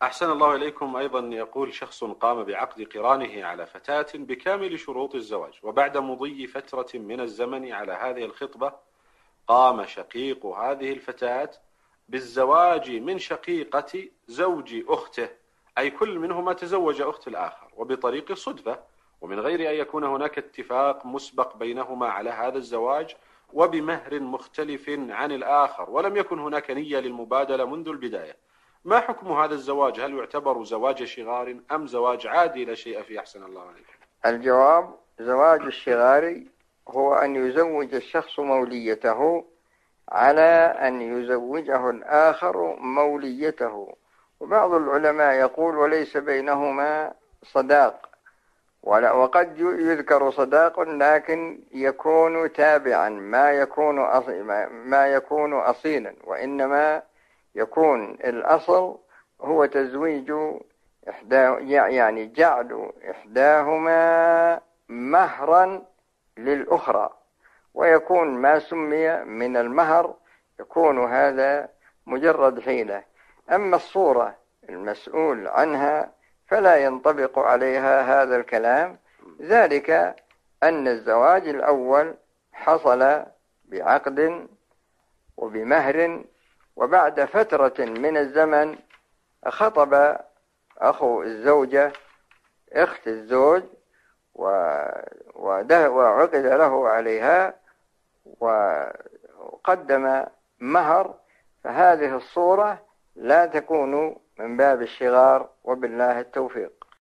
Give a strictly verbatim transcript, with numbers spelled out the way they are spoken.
أحسن الله إليكم. أيضا يقول شخص قام بعقد قرانه على فتاة بكامل شروط الزواج، وبعد مضي فترة من الزمن على هذه الخطبة قام شقيق هذه الفتاة بالزواج من شقيقة زوج أخته، أي كل منهما تزوج أخت الآخر وبطريق الصدفة، ومن غير أن يكون هناك اتفاق مسبق بينهما على هذا الزواج، وبمهر مختلف عن الآخر، ولم يكن هناك نية للمبادلة منذ البداية. ما حكم هذا الزواج؟ هل يعتبر زواج شغار أم زواج عادي لا شيء فيه؟ أحسن الله عليكم. الجواب: زواج الشغار هو أن يزوج الشخص موليته على أن يزوجه الآخر موليته، وبعض العلماء يقول وليس بينهما صداق، وقد يذكر صداق لكن يكون تابعا ما يكون ما يكون أصيلا، وإنما يكون الأصل هو تزويج إحدى يعني جعل إحداهما مهرا للأخرى، ويكون ما سمي من المهر يكون هذا مجرد حيلة. أما الصورة المسؤول عنها فلا ينطبق عليها هذا الكلام، ذلك أن الزواج الأول حصل بعقد وبمهر، وبعد فترة من الزمن خطب أخو الزوجة أخت الزوج وعقد له عليها وقدم مهر، فهذه الصورة لا تكون من باب الشغار، وبالله التوفيق.